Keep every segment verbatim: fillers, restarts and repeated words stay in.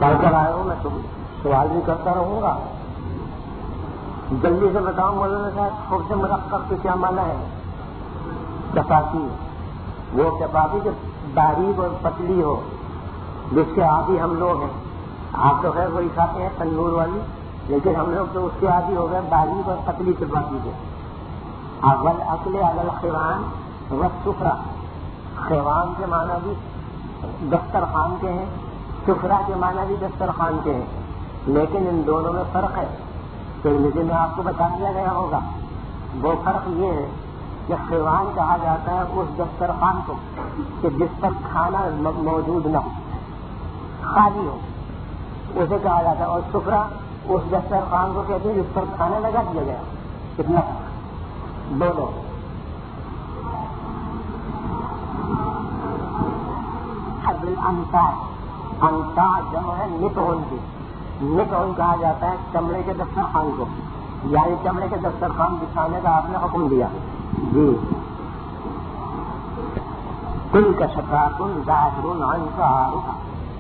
پڑھ کر آئے ہوں میں تم سوال بھی کرتا رہوں گا. جلدی سے بتاؤں مولانا صاحب خوب سے مرکب کے کیا معنی ہے؟ چپاتی، وہ چپاتی جو باریک اور پتلی ہو جس کے عادی ہم لوگ ہیں. آپ تو خیر وہی کھاتے ہیں تندور والی، لیکن ہم لوگ تو اس کے عادی ہو گئے باریک اور پتلی چپاتی کے. اول اکل اول خوان و سفرا، خوان کے معنی بھی دسترخوان کے ہیں، سفرا کے معنی بھی دسترخوان کے ہیں، لیکن ان دونوں میں فرق ہے. ترمذی میں آپ کو بتا دیا گیا ہوگا. وہ فرق یہ ہے کہ خوان کہا جاتا ہے اس دسترخوان کو کہ جس پر کھانا موجود نہ ہو، خالی ہو، اسے کہا جاتا ہے. اور سفرا اس دسترخوان کو کہتے ہیں جس پر کھانا لگا دیا گیا. کتنا دونوں. حبل انصار، انصار جمع ہے نتون کی. نتون کہا جاتا ہے چمڑے کے دسترخوان کو، یعنی چمڑے کے دسترخوان بچھانے کا آپ نے حکم دیا. جی کل کا شکات ظاہر عن کا.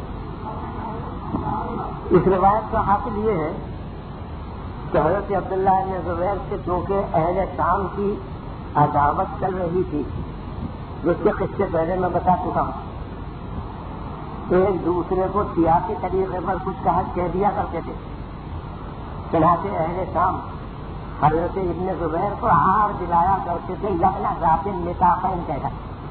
اس روایت کا حاصل یہ ہے کہ حضرت عبداللہ بن زبیر سے چونکہ اہل شام کی عداوت چل رہی تھی، جس کے قصے پہلے میں بتا چکا ہوں، ایک دوسرے کو سیاسی طریقے پر کچھ کہہ دیا کرتے تھے. چنانچہ اہل شام حضرت ابن زبیر کو ہار دلایا کرتے تھے. لگنا ذات نتاقین کہتا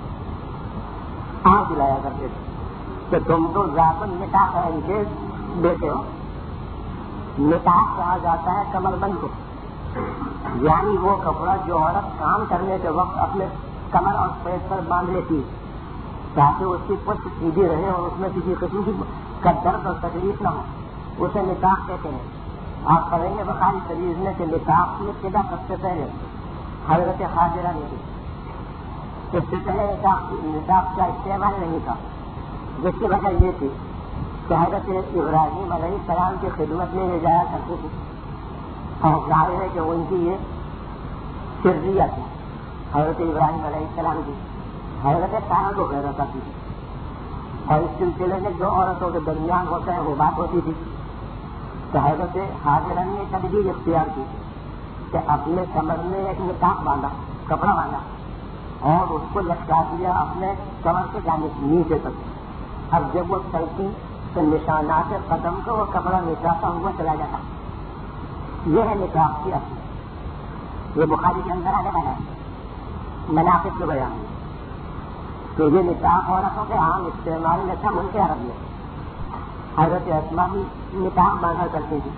ہار دلایا کرتے تھے کہ تم تو ذات نتاقین کے بیٹے ہو. نتاق کہا جاتا ہے کمر بند کو، یعنی وہ کپڑا جو عورت کام کرنے کے وقت اپنے کمر اور پیٹ پر باندھ لیتی تاکہ اس کی پشت سیدھی رہے اور اس میں کسی قسم کی کا درد اور تکلیف نہ ہو، اسے نتاق کہتے ہیں. آپ پڑھیں گے بخاری شریف میں کہ نتاق کی ابتدا سب سے پہلے حضرت حاجرہ نے کی. اس سے پہلے نتاق کا استعمال نہیں تھا، جس کی وجہ یہ تھی کہ حضرت ابراہیم علیہ السلام کی خدمت میں لے جایا کرتے تھے، اور ظاہر ہے کہ ان کی یہ سرریہ تھی حضرت ابراہیم علیہ السلام کی. حضرت سارہ کو غیرت آتی تھی، اور اس سلسلے میں جو عورتوں کے درمیان ہوتا ہے وہ بات ہوتی تھی. تو حضرت حاجرہ نے تدبیر اختیار کی کہ اپنے کمر میں ایک نتاق باندھا، کپڑا باندھا، اور اس کو لٹکا دیا اپنے کمر سے جانب نیچے تک. اب جب وہ چلتی تو نشانات قدم کو وہ کپڑا نچاتا ہوا چلا جاتا. یہ ہے نتاق کی اصل. یہ بخاری کے اندر آنے والا ہے مناقب کے بیان. تو یہ نتاق عورتوں کے عام استعمال میں تھا ملک عرب میں. حضرت اسماء بھی نتاق باندھا کرتے تھے.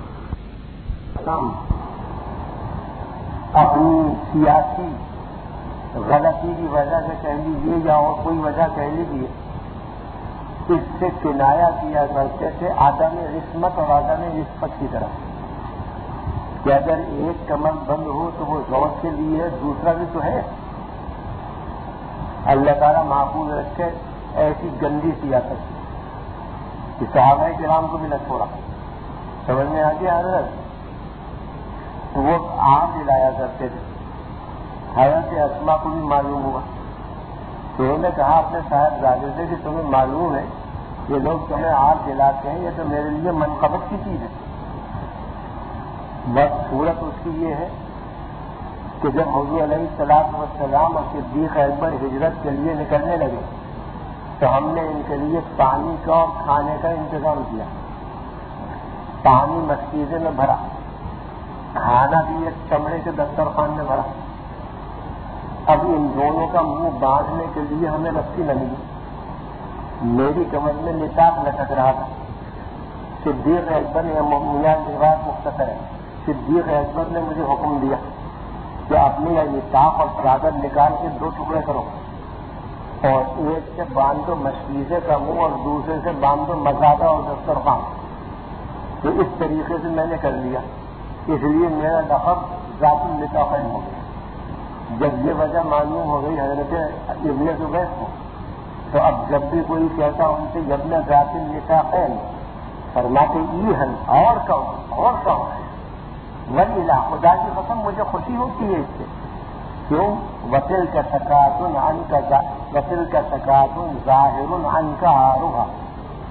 اپنی سیاسی غلطی کی وجہ سے کہہ لیجیے یا اور کوئی وجہ کہہ لیجیے، اس سے کنایا کیا کرتے تھے عدم عصمت اور عدم نسبت کی طرف، کہ اگر ایک کمر بند ہو تو وہ زوج کے لیے ہے، دوسرا بھی تو ہے. اللہ تعالیٰ محفوظ رکھے ایسی گندی سیاست کہ صحابہ کرام کو بھی نہ چھوڑا. سمجھ میں آ گیا حضرت؟ تو وہ آم دلایا کرتے تھے. حضرت اسماء کو بھی معلوم ہوا تو انہوں نے کہا اپنے صاحبزادے سے کہ تمہیں معلوم ہے یہ لوگ تمہیں آگ دلاتے ہیں، یہ تو میرے لیے منقبت کی چیز ہے. بس صورت اس کی یہ ہے کہ جب حضور علیہ الصلوۃ والسلام اور صدیق اکبر ہجرت کے لیے نکلنے لگے تو ہم نے ان کے لیے پانی کا اور کھانے کا انتظام کیا. پانی مشکیزے میں بھرا، کھانا بھی ایک چمڑے کے دسترخوان میں بھرا. اب ان دونوں کا منہ باندھنے کے لیے ہمیں رسی نہ ملی. میری کمر میں نتاق لٹک رہا تھا. صدیق اکبر نے روایت مختصر ہے، صدیق اکبر نے مجھے حکم دیا کہ اپنے یہ نتاق اور چادر نکال کے دو ٹکڑے کرو اور ایک سے باندھ دو مشکیزے کا منہ اور دوسرے سے باندھ دو مزادہ اور دسترخوان. تو اس طریقے سے میں نے کر لیا، اس لیے میرا لقب ذات النتاقین ہو گیا. جب یہ وجہ معلوم ہو گئی حضرت ابن زبیر کو تو اب جب بھی کوئی کہتا ان سے ابن ذات النتاقین فرماتے ای ہن اور کہو اور کہو ولیلا، خدا کی قسم مجھے خوشی ہوتی ہے اس سے. کیوں؟ وسل کا سکاتن عن کا وسل کا سکاتن ظاہر عن کا آروہا.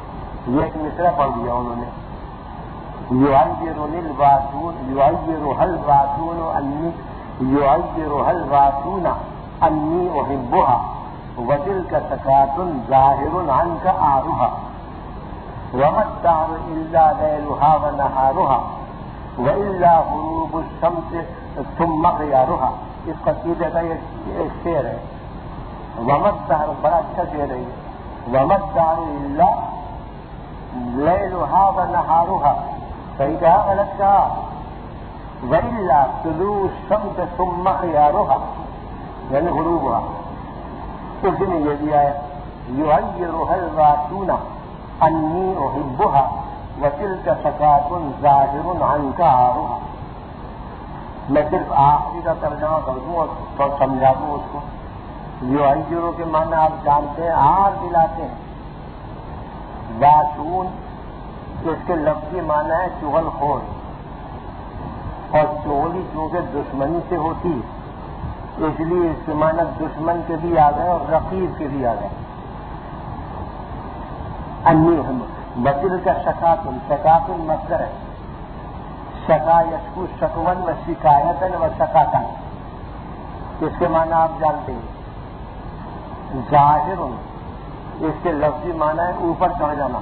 یہ ایک مصرع پڑھ دیا انہوں نے. یعیرنی الباسون یعیرها الباسون انی یعیرها الباسون انی احبها وتلك سکات ظاہر عنک عارها وما الدهر الا لیلها ونہارها والا غروب الشمس ثم غیارها. اس قصیدے کا ایک شعر ہے. وما الدهر بڑا اچھا شعر ہے. وما الدهر الا لیلها ونہارها. صحیح کہا غلط کہا؟ وَإِلَّا طُلُوعُ الشَّمْسِ ثُمَّ خِيَارُهَا یعنی غروبها. اس نے یہ دیا ہے يُعَيِّرُهَا الْوَاسُونَ أَنِّي أُحِبُّهَا وَتِلْكَ سَكَاتٌ ظَاهِرٌ عَنْكَ عَارُهَا. میں صرف آخری کا ترجمہ کر دوں اور سمجھا دوں اس کو. يُعَيِّرُ کے معنی آپ جانتے ہیں آر دلاتے ہیں. واسون اس کے لفظی معنی ہے چغل خور, اور چغلی چونکہ دشمنی سے ہوتی اس لیے اس کے معنی دشمن کے بھی آ گئے اور رقیب کے بھی آ گئے. انی بطل کا شکاتن شکاتن مصدر ہے. شکا یشکو شکون و شکایتن و شکاتن اس کے معنی آپ جانتے ہیں. ظاہر اس کے لفظی معنی ہے اوپر چڑھ جانا.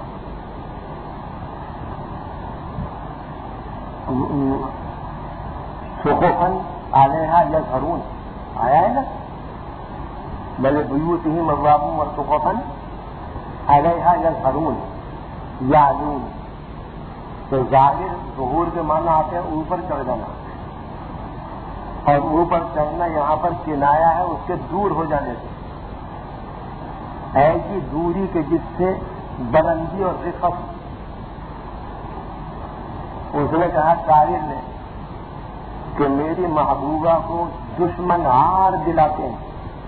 سخوفن علیہا یظہرون آیا ہے نا, بلے بیوتہم ابوابہم و سخوفن علیہا یظہرون یعلون. تو ظاہر ظہور کے معنی آتے ہیں اوپر چڑھ جانا, اور اوپر چڑھنا یہاں پر کنایا ہے اس کے دور ہو جانے سے. ایسی دوری کے جس سے بلندی اور رفعت. اس نے کہا شاعر نے کہ میری محبوبہ کو دشمن ہار دلاتے ہیں.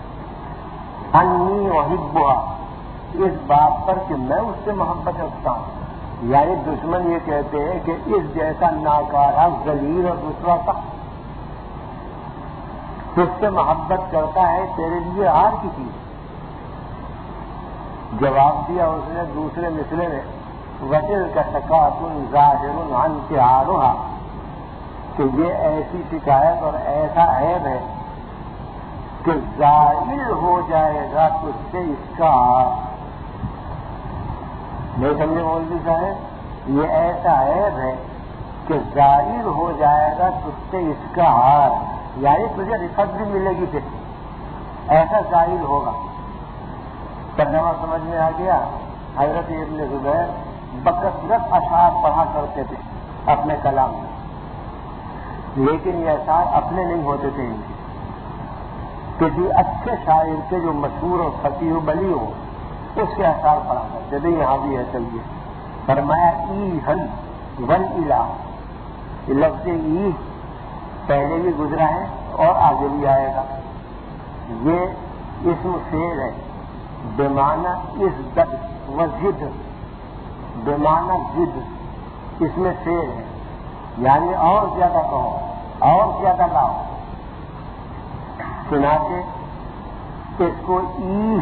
انی احبها اس بات پر کہ میں اس سے محبت رکھتا ہوں. یعنی دشمن یہ کہتے ہیں کہ اس جیسا ناکارہ ذلیل اور رسوا تھا اس سے محبت کرتا ہے تیرے لیے ہار کی چیز. جواب دیا اس نے دوسرے مصرے میں وَتِلْكَ سَكَاتٌ ظَاهِرٌ عَنْكَ عَارُهَا کہ یہ ایسی شکایت اور ایسا عیب ہے کہ ظاہر ہو جائے گا تجھ سے اس کا ہار. نہیں سمجھے مولوی صاحب, یہ ایسا عیب ہے کہ ظاہر ہو جائے گا تجھ سے اس کا ہار. یعنی تجھے رفت بھی ملے گی پھر ایسا ظاہر ہوگا. ترجمہ سمجھ میں آ گیا. حضرت ابن زبیر بکثرت اشعار پڑھا کرتے تھے اپنے کلام میں, لیکن یہ اشعار اپنے نہیں ہوتے تھے ان کے. کسی اچھے شاعر کے جو مشہور اور فصیح و بلی ہو اس کے اشعار پڑھا کرتے تھے. یہاں بھی ہے چلیے. فرمایا ای ہن ون الہ, لفظ ای پہلے بھی گزرا ہے اور آگے بھی آئے گا. یہ اسم فعل ہے بمعنی اس دد و ضد, بمعنی ضد اس میں فعل ہے یعنی اور زیادہ کہو اور زیادہ لاؤ. چنانچہ اس کو ای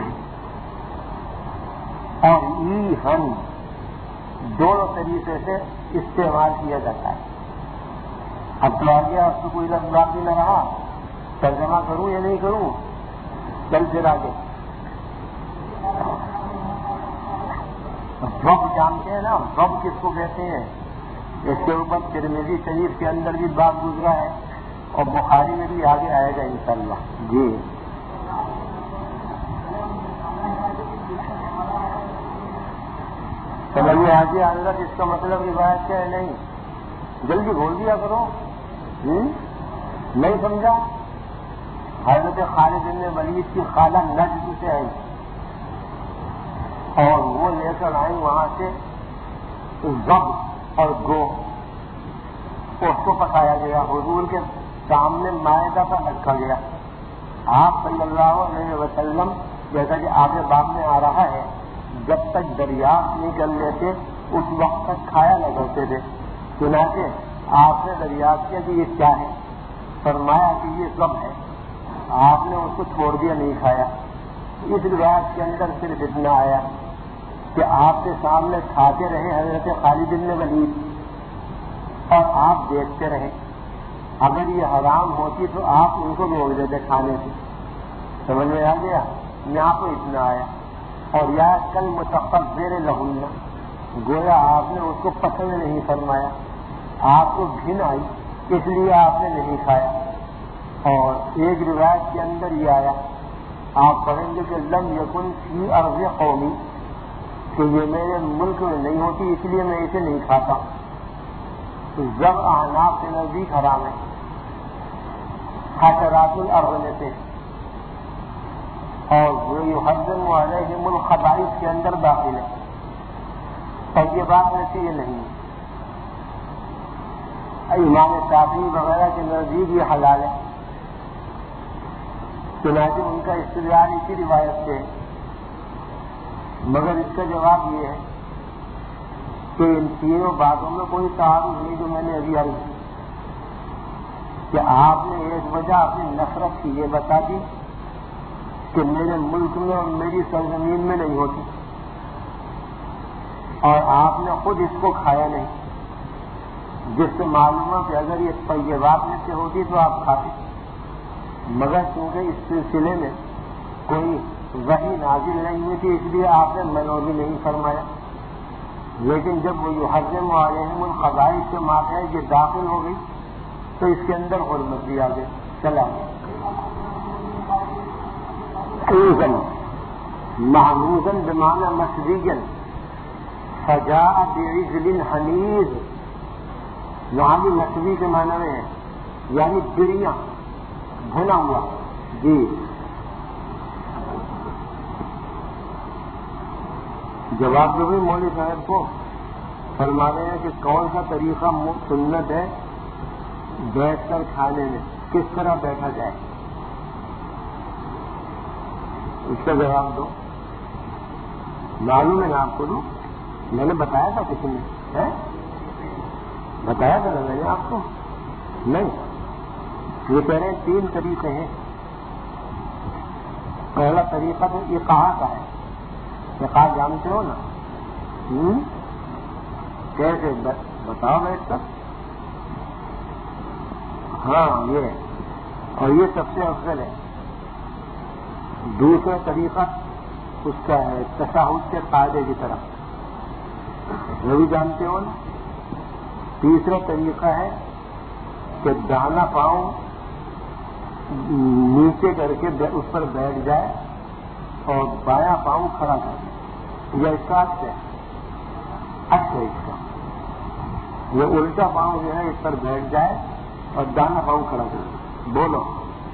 اور ای ہن دونوں طریقے سے استعمال کیا جاتا ہے. اب تو آ گیا, اب تو کوئی لفظ باقی نہ رہا. ترجمہ کروں یا نہیں کروں؟ چل پھر آگے. رب جانتے ہیں نا, رب کس کو کہتے ہیں؟ اس کے اوپر ترمذی شریف کے اندر بھی بات گزرا ہے اور بخاری میں بھی آگے آئے گا انشاءاللہ. جی سمجھے آگے حضرت اس کا مطلب روایت کیا ہے؟ نہیں, جلدی بول دیا کرو. نہیں سمجھا؟ حضرت خالد بن ولید کی خالہ نجد سے آئی اور وہ لے کر آئی وہاں سے ضب اور گو. اس کو پکایا گیا, حضور کے سامنے مائدہ پر رکھا گیا. آپ صلی اللہ علیہ وسلم جیسا کہ آگے باب میں آ رہا ہے جب تک دریافت نہیں کر لیتے اس وقت تک کھایا نہ کرتے تھے. چنانچہ آپ نے دریافت کیا کہ یہ کیا ہے؟ فرمایا کہ یہ سب ہے. آپ نے اس کو چھوڑ دیا, نہیں کھایا. اس روایت کے اندر صرف اتنا آیا کہ آپ کے سامنے کھاتے رہے حضرت خالد بن ولید اور آپ دیکھتے رہے. اگر یہ حرام ہوتی تو آپ ان کو روک دیتے کھانے سے. سمجھ میں آ گیا؟ یہاں پہ اتنا آیا. اور یا کل متقبر لہن، گویا آپ نے اس کو پسند نہیں فرمایا، آپ کو گھن آئی اس لیے آپ نے نہیں کھایا. اور ایک روایت کے اندر یہ آیا، آپ پڑھیں گے کہ لم یکن فی ارض قومی، کہ یہ میرے ملک میں نہیں ہوتی اس لیے میں اسے نہیں کھاتا. تو ذب اعناق کے نزدیک حرام ہے، حشرات الارض میں سے، اور جو یحرم علیہم الخبائث کے اندر داخل ہے. اور یہ بات میں سے یہ نہیں ہے. امام شافعی وغیرہ کے نزدیک یہ حلال ہے، چنانچہ ان کا استدلال اسی روایت سے ہے. مگر اس کا جواب یہ ہے کہ ان تینوں باتوں میں کوئی تعارض نہیں جو میں نے ابھی عرض کی، کہ آپ نے ایک وجہ اپنی نفرت کی یہ بتا دی کہ میرے ملک میں اور میری سرزمین میں نہیں ہوتی، اور آپ نے خود اس کو کھایا نہیں، جس سے معلوم ہے کہ اگر یہ طیبات میں سے ہوتی تو آپ کھاتے. مگر چونکہ اس سلسلے میں کوئی وحی نازل نہیں ہوئی تھی اس لیے آپ نے منوی نہیں فرمایا. لیکن جب وہ یحرم علیہم الخبائث سے ماتا ہے یہ داخل ہو گئی تو اس کے اندر حرمت بھی آ گئی. چلا محموزن بمعنی مصریجن فجاء بعجل حنیذ، وہاں بھی مصری کے معنی میں ہے یعنی بڑیاں بھنا ہوا. جی جواب جو بھی مولوی صاحب کو فرما رہے ہیں کہ کون سا طریقہ سنت ہے بیٹھ کر کھانے میں، کس طرح بیٹھا جائے، اس کا جواب دو. معلوم ہے نا آپ کو؟ دو میں نے بتایا تھا کسی نے بتایا تھا نا میں نے آپ کو؟ نہیں. یہ کہہ رہے ہیں تین طریقے ہیں. پہلا طریقہ تو اقاع کا ہے. اقاع جانتے ہو نا؟ ہوں کیسے بتاؤ بیٹھ کر. ہاں یہ، اور یہ سب سے افضل ہے. دوسرا طریقہ اس کا ہے تشہد کے قاعدے کی طرح، وہ بھی جانتے ہو نا. تیسرا طریقہ ہے کہ دانا پاؤں نیچے کر کے اس پر بیٹھ جائے اور بایاں پاؤں کھڑا کر دے، یا اس کا اچھا ہے اچھا اس کا یہ الٹا پاؤں جو ہے اس پر بیٹھ جائے اور دانا پاؤں کھڑا کر دے. بولو.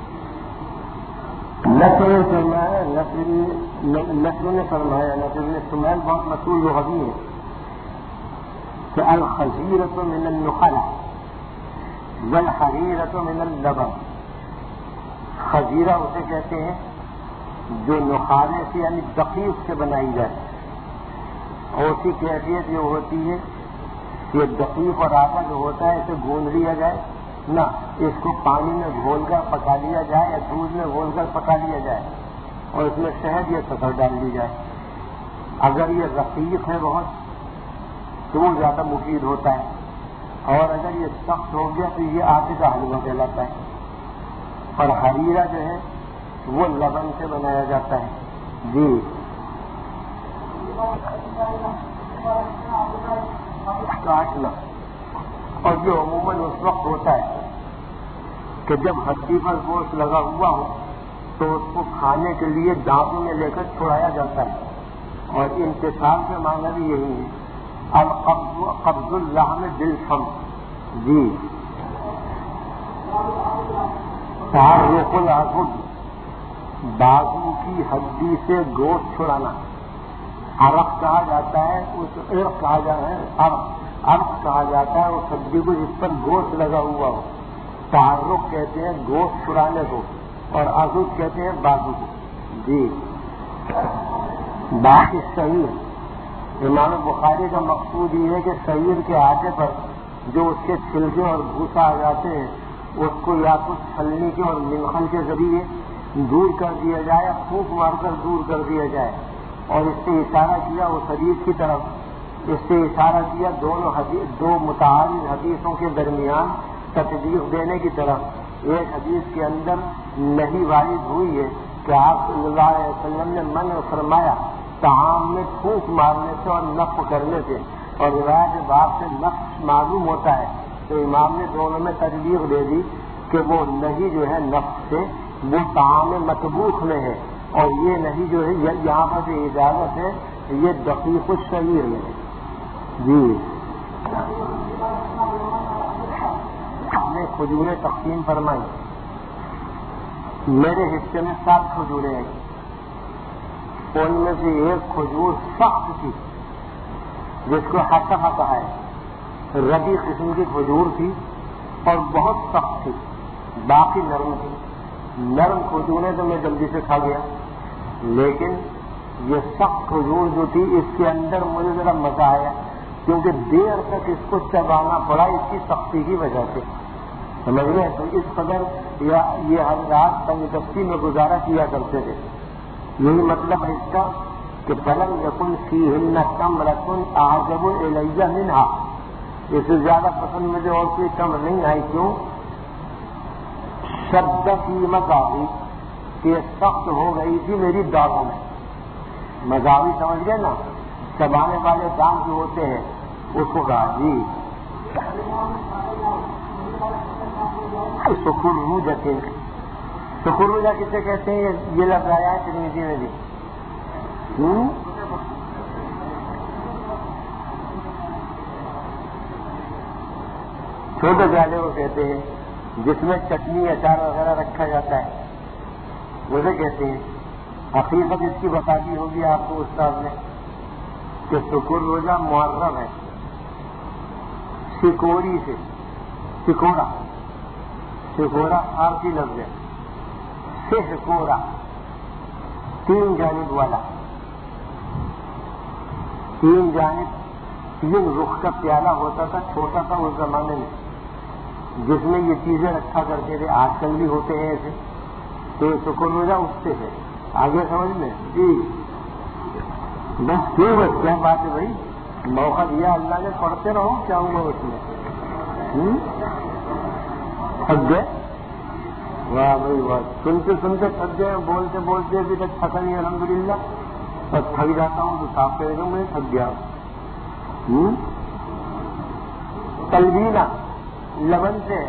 نصر نے فرمایا، نصر نے فرمایا نصر نے سمیل بہت مشہور لغوی ہے کہ الخزیرۃ من النخلہ والحریرۃ من اللبن. خزیرہ اسے کہتے ہیں جو نخالے سے یعنی دقیق سے بنائی جائے، اور اس کی کیفیت یہ ہوتی ہے کہ دقیق اور آٹا جو ہوتا ہے اسے گوندھ لیا جائے نہ، اس کو پانی میں گھول کر پکا لیا جائے یا دودھ میں گھول کر پکا لیا جائے اور اس میں شہد یا شکر ڈال دی جائے. اگر یہ رقیق ہے بہت تو وہ زیادہ مفید ہوتا ہے، اور اگر یہ سخت ہو گیا تو یہ آٹے کا حلوہ کہلاتا ہے. اور حریرہ جو ہے وہ لبن سے بنایا جاتا ہے. جی کاٹنا، اور جو عموماً اس وقت ہوتا ہے کہ جب ہڈی پر گوشت لگا ہوا ہو تو اس کو کھانے کے لیے دانتوں میں لے کر چھڑایا جاتا ہے. اور انتصاب کے معنی بھی یہی ہے القبض قبض اللحم بالفم. جی تعرق العضد، بازو کی ہڈی سے گوشت چھڑانا. عرق کہا جاتا ہے، اس عرق کہا جاتا ہے عرق عرق کہا جاتا ہے اس ہڈی کو جس پر گوشت لگا ہوا ہو. تعرق کہتے ہیں گوشت چھڑانے کو، اور عضد کہتے ہیں بازو کو. جی بات صحیح ہے. امام بخاری کا مقصود یہ ہے کہ شعیر کے آٹے پر جو اس کے چھلکے اور بھوسا آ جاتے ہیں اس کو یا کچھ چھلنی کے اور منخل کے ذریعے دور کر دیا جائے یا پھونک مار کر دور کر دیا جائے. اور اس سے اشارہ کیا اس حدیث کی طرف، اس سے اشارہ کیا دونوں حدیث دو متعارض حدیثوں کے درمیان تطبیق دینے کی طرف۔ ایک حدیث کے اندر نہیں وارد ہوئی ہے کہ آپ صلی اللہ علیہ وسلم نے منع فرمایا طعام میں پھونک مارنے سے اور نفخ کرنے سے، اور روایت باب سے نفخ معلوم ہوتا ہے، تو امام نے دونوں میں تطبیق دے دی کہ وہ نہیں جو ہے نفخ سے وہ طعام مطبوخ میں ہے، اور یہ نہیں جو ہے یہاں پر جو اجازت ہے یہ دقیق الشعیر میں ہے۔ جی ہم نے کھجوریں تقسیم فرمائی، میرے حصے میں سات کھجوریں ہیں، ان میں سے ایک کھجور سخت تھی جس کو حسفہ کہا ہے، ربی قسم کی کھجور تھی اور بہت سخت تھی، باقی نرم تھی۔ نرم کھجوریں تو میں جلدی سے کھا گیا، لیکن یہ سخت کھجور جو تھی اس کے اندر مجھے ذرا مزہ آیا، کیونکہ دیر تک اس کو چبانا پڑا اس کی سختی کی وجہ سے، سمجھ گئے؟ تو اس قدر یہ حضرات تنگ دستی میں گزارا کیا کرتے تھے۔ یہی مطلب ہے اس کا کہ فلم یکن فیہن تمرۃ اعجب الی منھا، اس سے زیادہ پسند مجھے اور کوئی تمر نہیں آئی۔ کیوں؟ شد فی مذاقی، کہ سخت ہو گئی تھی میری دانتوں میں۔ مذاقی سمجھ گئے نا، چبانے والے دانت جو ہوتے ہیں اس کو کہا جی سکھرو جتے۔ سکھرو جا کسے کہتے ہیں؟ یہ لفظ آیا ہے ترمذی میں بھی۔ چھوٹے پیالے کو کہتے ہیں جس میں چٹنی اچار وغیرہ رکھا جاتا ہے، اسے کہتے ہیں۔ حقیقت اس کی بتا دی ہوگی آپ کو استاد نے کہ سکر روزہ محرم ہے، سکوری سے، سکورا سکورا فارسی لفظ ہے، سکورا تین جانب والا، تین جانب تین رخ کا پیالہ ہوتا تھا، چھوٹا تھا اس زمانے میں، جس میں یہ چیزیں رکھا کرتے تھے، آج کل بھی ہوتے ہیں ایسے، تو سکر روزہ اس سے ہے۔ آگے سمجھ میں جی بس کیوں بس کیا بات ہے بھائی، موقع دیا اللہ نے، پڑھتے رہو، کیا ہوں گا اس میں؟ تھک گئے؟ واہ بھائی واہ، سنتے سنتے تھک گئے، بولتے بولتے ابھی تک تھکا نہیں الحمدللہ، اور تھک جاتا ہوں تو صاف کرے گا میں تھک گیا۔ تلبینہ لبن سے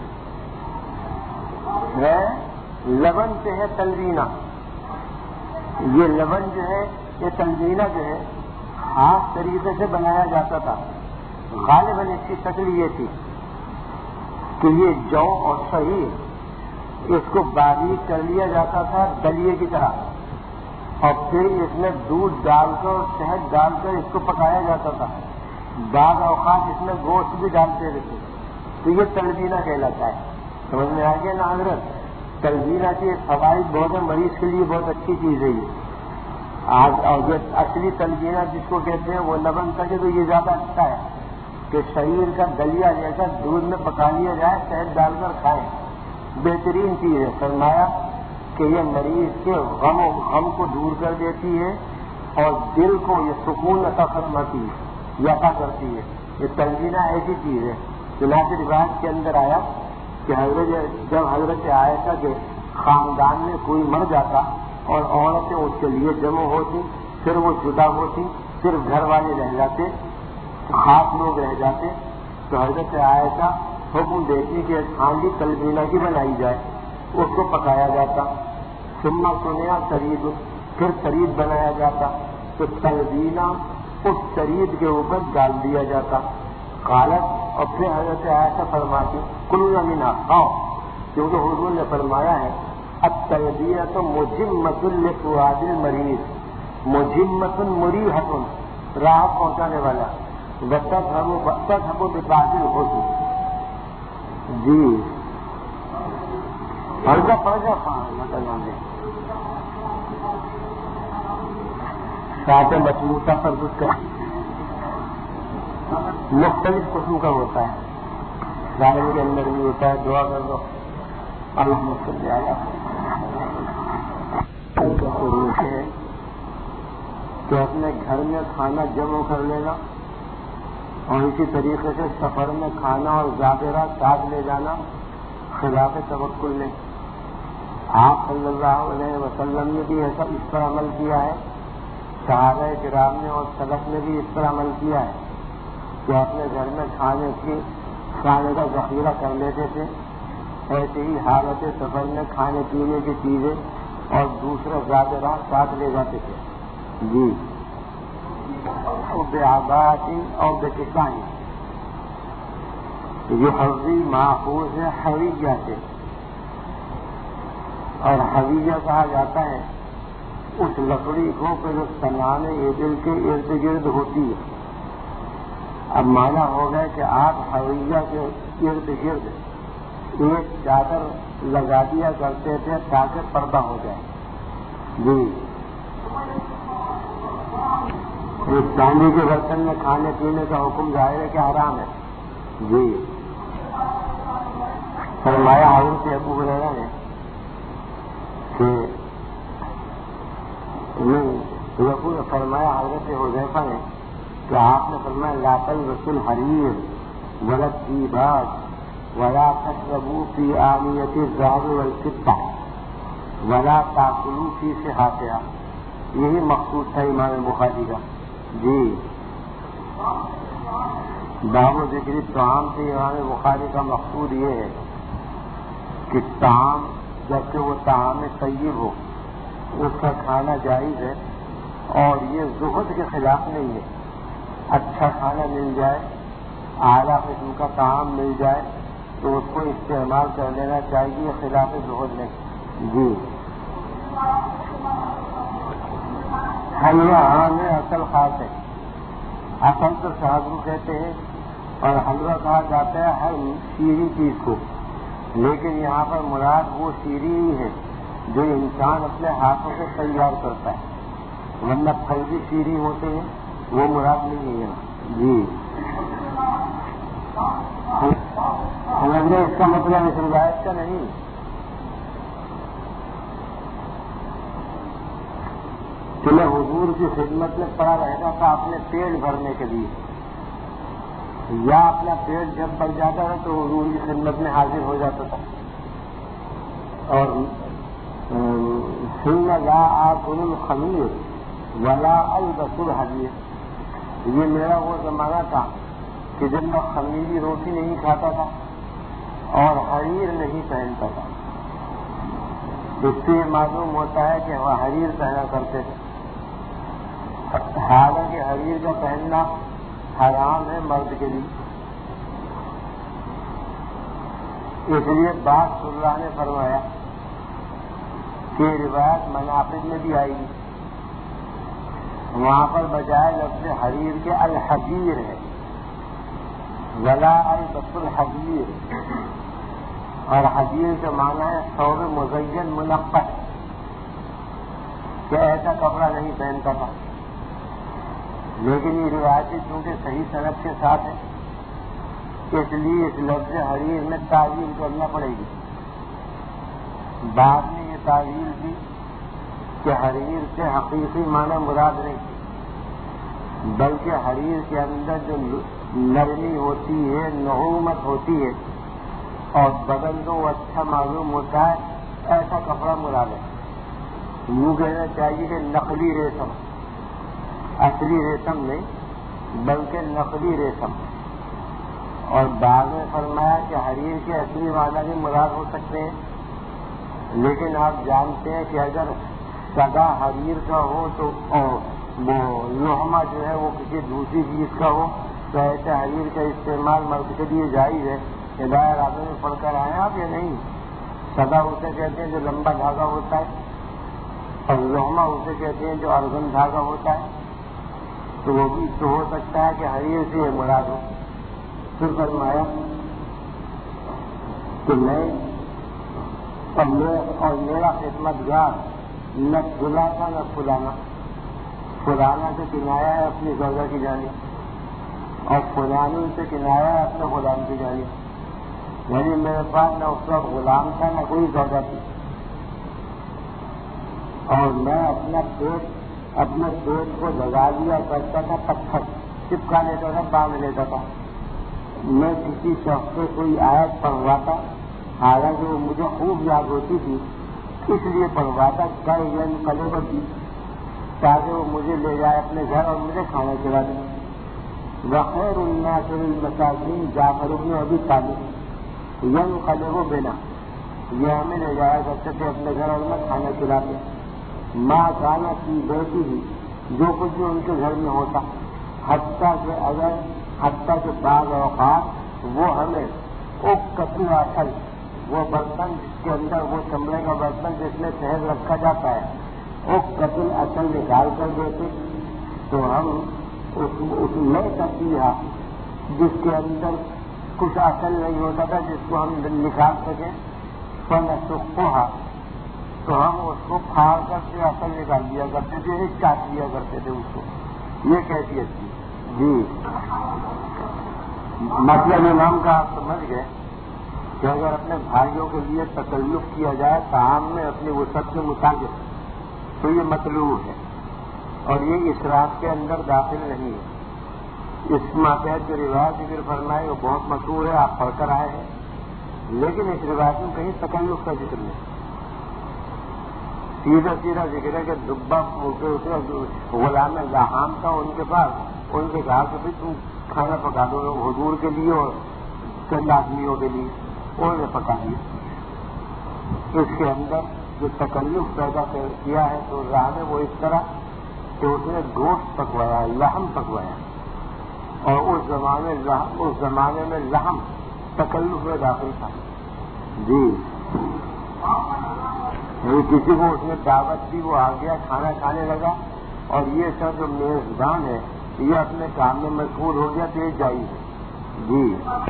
ہے، لبن سے ہے تلبینہ۔ یہ لبن جو ہے، یہ تلبینہ جو ہے خاص طریقے سے بنایا جاتا تھا۔ غالباً اس کی شکل یہ تھی کہ یہ جو اور شہیر اس کو باریک کر لیا جاتا تھا دلیے کی طرح، اور پھر اس میں دودھ ڈال کر اور شہد ڈال کر اس کو پکایا جاتا تھا۔ بعض اوقات اس میں گوشت بھی ڈالتے رہتے، تو یہ تلبینہ کہلاتا ہے۔ سمجھ میں آ گیا نا حضرت؟ تلبینہ کے فوائد بہت ہے، مریض کے لیے بہت اچھی چیز ہے یہ۔ آج اور یہ اصلی تلبینہ جس کو کہتے ہیں وہ لبن کا، تو یہ زیادہ اچھا ہے کہ شریر کا دلیا لے کر دودھ میں پکا لیا جائے، شہد ڈال کر کھائیں، بہترین چیز ہے۔ فرمایا کہ یہ مریض کے غم و غم کو دور کر دیتی ہے اور دل کو یہ سکون عطا فرماتی ہے، یہ عطا کرتی ہے۔ یہ تلبینہ ایسی چیز ہے۔ چنانچہ روایت کے اندر آیا کہ حضرت جب حضرت عائشہ کے خاندان میں کوئی مر جاتا اور عورتیں اس کے لیے جمع ہوتی، پھر وہ جدا ہوتی، صرف گھر والے رہ جاتے، خاص لوگ رہ جاتے، تو حضرت عائشہ حکم دیتی کہ ہانڈی تلبینہ کی بنائی جائے، اس کو پکایا جاتا، ثم سنیا سرید، پھر سرید بنایا جاتا، تو تلبینہ اس سرید کے اوپر ڈال دیا جاتا۔ قالت، اور پھر حضرت عائشہ فرماتی کلوا منھا، کھاؤ، کیونکہ حضور نے فرمایا ہے التلبیۃ مجمۃ لفؤاد المریض، مجمۃ مریحۃ، راحت پہنچانے والا، وتذهب تذهب ببعض الحزن۔ جی فرضہ فرضہ مطلب ساتھ مشروطہ پر کچھ کر مختلف قسم کا ہوتا ہے، غالب کے اندر بھی ہوتا ہے، دعا کر دو اللہم صلی علی محمد۔ کہ اپنے گھر میں کھانا جمع کر لینا اور اسی طریقے سے سفر میں کھانا اور ذاکرہ ساتھ لے جانا خلاف توکل نہیں. آپ صلی اللہ علیہ وسلم نے بھی ایسا اس پر عمل کیا ہے, صحابہ کرام نے اور سلف نے بھی اس پر عمل کیا ہے کہ اپنے گھر میں کھانے کی کھانے کا ذخیرہ کر لیتے تھے. ایسے ہی حالت سفر میں کھانے پینے کی چیزیں اور دوسرے ذاکرہ ساتھ لے جاتے تھے. جی بے آبادی اور بے کسانی یہ حوضی ماخوذ ہے حویجہ سے, اور حویجہ کہا جاتا ہے اس لکڑی کو پھر اس سنان دل کے ارد گرد ہوتی ہے. اب مانا ہو گیا کہ آپ حویجہ کے ارد گرد ایک چادر لگا دیا کرتے تھے تاکہ پردہ ہو جائے. جی اس چاندی کے برتن میں کھانے پینے کا حکم ظاہر ہے کہ حرام ہے. جی فرمایا حضرت ابو ہریرہ نے کہ نہیں فرمایا حضرت حذیفہ نے کہ آپ نے فرمایا لا تلبسوا الحریر ولا الدیباج ولا تشربوا في آنية الذهب والفضة ولا تاكلوا في صحافها. یہی مقصود تھا امام بخاری کا. جی باب و ذکر طعام سے امام بخاری کا مقصود یہ ہے کہ طعام جبکہ وہ طعام طیب ہو اس کا کھانا جائز ہے, اور یہ زہد کے خلاف نہیں ہے. اچھا کھانا مل جائے, اعلیٰ قسم کا طعام مل جائے تو اس کو استعمال کر لینا چاہیے, خلاف زہد نہیں. جی حلوہ عام ہے, اصل خاص ہے. اصل تو شاہدرو کہتے ہیں اور حلوہ کہا جاتا ہے ہر شیریں چیز کو, لیکن یہاں پر مراد وہ شیریں ہی ہے جو انسان اپنے ہاتھوں سے تیار کرتا ہے, ورنہ پھل بھی شیریں ہوتے ہیں, وہ مراد نہیں ہے. جی سمجھ گئے, اس کا مطلب اس روایت کا نہیں کہ میں حضور کی خدمت میں پڑا رہتا تھا اپنے پیٹ بھرنے کے لیے, یا اپنا پیٹ جب بھر جاتا تھا تو حضور کی خدمت میں حاضر ہو جاتا تھا. اور سن لا آکل الخمیر ولا البس الحریر, یہ میرا وہ زمانہ تھا کہ جب میں خمیری روٹی نہیں کھاتا تھا اور حریر نہیں پہنتا تھا. اس سے معلوم ہوتا ہے کہ وہ حریر پہنا کرتے تھے. حالانکہ حریر کا پہننا حرام ہے مرد کے لیے. اس لیے بات اللہ نے فرمایا کہ روایت مناقب میں بھی آئی, وہاں پر بجائے لفظ حریر کے الحجیر ہے, ولا البس الحجیر, اور حجیر کا معنی ہے ثوب مزین منقط, کہ ایسا کپڑا نہیں پہنتا تھا. لیکن یہ روایتیں چونکہ صحیح صنعت کے ساتھ ہے اس لیے اس لفظ حریر میں تعویل کرنا پڑے گی. بعد میں یہ تعویل کی کہ حریر سے حقیقی معنی مراد نہیں, بلکہ حریر کے اندر جو نرمی ہوتی ہے, نعومت ہوتی ہے, اور بدن کو اچھا معلوم ہوتا ہے, ایسا کپڑا مراد ہے. یوں کہنا چاہیے کہ نقلی ریشم, اصلی ریشم نہیں بلکہ نقلی ریشم. اور بعد میں فرمایا کہ حریر کے اصلی معنی بھی مراد ہو سکتے ہیں, لیکن آپ جانتے ہیں کہ اگر سدا حریر کا ہو تو وہ لوہما جو ہے وہ کسی دوسری چیز کا ہو تو ایسے حریر کا استعمال مرد کے لیے جائز ہے. ہدایہ رابطے میں پڑھ کر آئے آپ یا نہیں؟ سدا اسے کہتے ہیں جو لمبا دھاگا ہوتا ہے, اور لوہما اسے کہتے ہیں جو ارگن دھاگا ہوتا ہے. تو وہ بھی تو ہو سکتا ہے کہ حریر سے یہ مراد ہو. پھر فرمایا کہ میں اور میرا خدمت گار نہ کھلا تھا نہ کھلانا. کھلانا سے کنایا ہے اپنی زوجہ کی جانب, اور کھلانی سے کنایا ہے اپنے غلام کی جانب. یعنی میرے پاس نہ اس وقت غلام تھا نہ کوئی زوجہ تھی, اور میں اپنا پیٹ اپنے پیٹ کو لگا لیا کرتا تھا، پتھر چپکا لیتا تھا، باندھ لیتا تھا. میں کسی شخص سے کوئی آیت پڑھواتا، حالانکہ وہ مجھے خوب یاد ہوتی تھی، اس لیے پڑھواتا کہ یہ قلب کی، تاکہ وہ مجھے لے جائے اپنے گھر اور مجھے کھانا کھلا دے. وخیر الناس للمساکین جعفر بن ابی طالب ینقلب بنا، یہ ہمیں لے جایا کرتے تھے اپنے گھر اور میں کھانا کھلاتے. ماں کھانا کی بیٹی ہی جو کچھ بھی ان کے گھر میں ہوتا، حتیٰ کہ اگر حتیٰ کہ بعض اوقات وہ ہمیں ایک کتی اصل، وہ برتن جس کے اندر وہ چمڑے کا برتن جس میں شہد رکھا جاتا ہے، ایک کتی اصل نکال کر دیتے تو ہم اس نئے کتیا جس کے اندر کچھ اصل نہیں ہوتا تھا جس کو ہم نکال سکیں فن سکھا، تو ہم اس کو پھاڑ کر کے اصل نکال دیا کرتے تھے، ایک چاٹ دیا کرتے تھے اس کو. یہ کیفیت تھی. جی مطلب امام کا آپ سمجھ گئے کہ اگر اپنے بھائیوں کے لیے تکلف کیا جائے تعام میں اپنی وسعت کے مطابق تو یہ مطلوب ہے اور یہ اسراف کے اندر داخل نہیں ہے. اس ماتحت جو روایت ذکر فرمائے وہ بہت مشہور ہے، آپ پڑھ کر آئے ہیں، لیکن اس روایت میں کہیں تکلف کا ذکر نہیں. سیدھا سیدھا ذکر ہے کہ دبا غلام لاحام تھا ان کے پاس، ان سے کہا کہ بھائی تم کھانا پکا دو حضور کے لیے اور چند آدمیوں کے لیے، انہوں نے پکا دیا. اس کے اندر جو تکلف پیدا کیا ہے تو راہ میں وہ اس طرح کہ اس نے گوشت پکوایا، لحم پکوایا، اور اس زمانے اس زمانے میں لحم تکلف میں داخل تھا. جی کسی کو اس نے دعوت دی، وہ آ گیا، کھانا کھانے لگا، اور یہ سب جو میزبان ہے یہ اپنے کام میں مشغول ہو گیا تو یہ جائز ہے. جی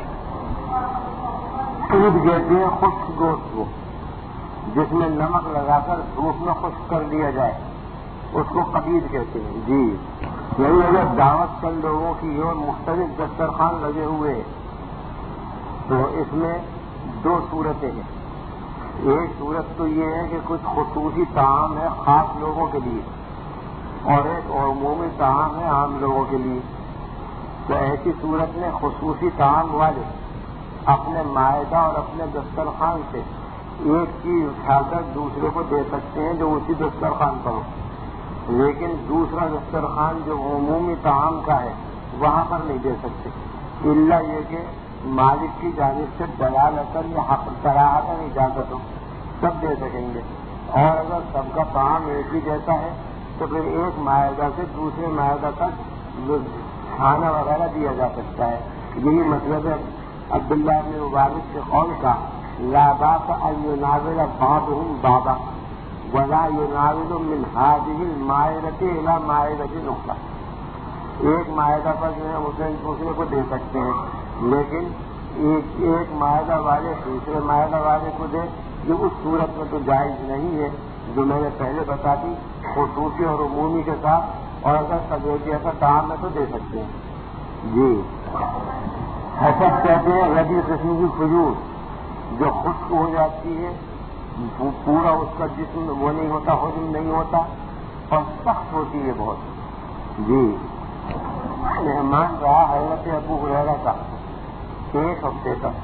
عید کہتے ہیں خشک گوشت کو جس میں نمک لگا کر دھوپ میں خشک کر دیا جائے، اس کو قبید کہتے ہیں. جی یعنی اگر دعوت چند لوگوں کی اور مختلف دسترخوان لگے ہوئے تو اس میں دو صورتیں ہیں. ایک صورت تو یہ ہے کہ کچھ خصوصی طعام ہے خاص لوگوں کے لیے، اور ایک عمومی طعام ہے عام لوگوں کے لیے. تو ایسی صورت میں خصوصی طعام والے اپنے معاہدہ اور اپنے دسترخوان سے ایک چیز اٹھا کر دوسرے کو دے سکتے ہیں جو اسی دسترخوان پر ہو، لیکن دوسرا دسترخوان جو عمومی طعام کا ہے وہاں پر نہیں دے سکتے، الا یہ کہ مالک کی جانب سے دلالتاً یا حق صراحتاً اجازت ہو تب دے سکیں گے. اور اگر سب کا طعام ایک ہی جیسا ہے تو پھر ایک معاہدہ سے دوسرے معاہدہ تک کھانا وغیرہ دیا جا سکتا ہے. یہی مطلب ہے عبداللہ بن مبارک کے قول کا لا باس ان يناول بعضهم بعضا ولا يناول من هذه المائدة الى مائدة اخرى. ایک معاہدہ پر جو ہے اسے دوسرے کو دے سکتے ہیں، لیکن ایک ایک معاہدہ والے دوسرے معاہدہ والے کو دے، یہ اس صورت میں تو جائز نہیں ہے جو میں نے پہلے بتا دی، خصوصی اور عمومی کے ساتھ. اور اگر سب ایک جیسا کام ہے تو دے سکتے ہیں. جی حسد کہتے ہیں ربی قسم کی کھجور جو خشک ہو جاتی ہے، پورا اس کا جسم وہ نہیں ہوتا، ہضم نہیں ہوتا اور سخت ہوتی ہے بہت. جی مہمان رہا حضرت ابو ہریرہ کا ایک ہفتے تک.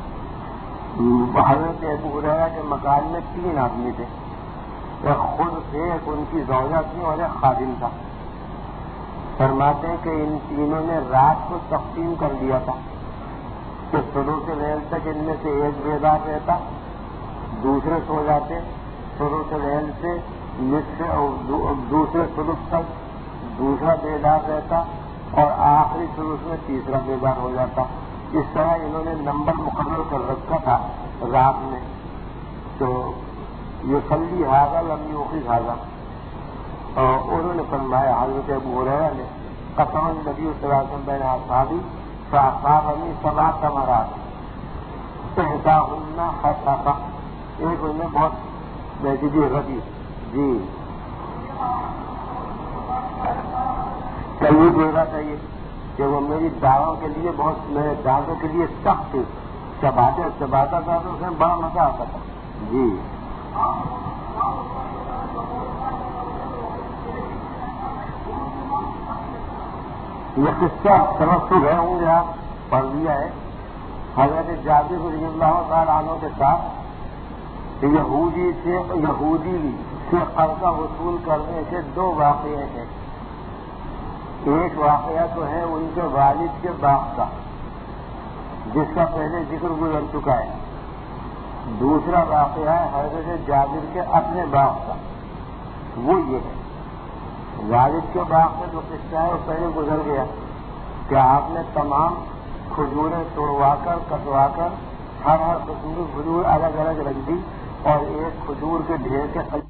حضرت ابو ہریرہ کے مکان میں تین آدمی تھے، ایک خود تھے، ایک ان کی زوجہ تھی اور ایک خادم تھا. فرماتے ہیں کہ ان تینوں نے رات کو تقسیم کر دیا تھا کہ شروع سے لیل تک ان میں سے ایک بیدار رہتا، دوسرے سو جاتے، شروع سے لیل سے نصف دوسرے سلوک تک دوسرا بیدار رہتا اور آخری سلوک میں تیسرا بیدار ہو جاتا. اس طرح انہوں نے نمبر مقرر کر رکھا تھا رات میں. تو یہ سلی حاضر لمبی اوقی حاضر، اور انہوں نے فرمایا حضرت ابو ہریرہ نے قسم نبی صلی اللہ علیہ وسلم بین اصحابی فاصابنی سبع ثمرات احداہن حسقہ. ایک انہیں بہت بیجی غدی. جی چلیے دینا چاہیے کہ وہ میری دعووں کے لیے بہت میرے دانتوں کے لیے سخت تھی، چباتے چباتا تھا تو اس میں بڑا مزہ آتا تھا. جی یہ قصہ سمجھ تو گئے ہوں گے، آپ پڑھ لیا ہے۔ حضرت جابر رضی اللہ تعالیٰ عنہ کے ساتھ یہودی سے یہودی سے قرضہ وصول کرنے کے دو واقعے ہیں۔ ایک واقعہ تو ہے ان کے والد کے باغ کا، جس کا پہلے ذکر گزر چکا ہے۔ دوسرا واقعہ ہے حضرت جابر کے اپنے باغ کا، وہ یہ ہے۔ والد کے باغ میں جو قصہ ہے وہ پہلے گزر گیا کہ آپ نے تمام کھجوریں توڑوا کر کٹوا کر ہر ہر قسم کی کھجور الگ الگ رکھ دی اور ایک کھجور کے ڈھیر کے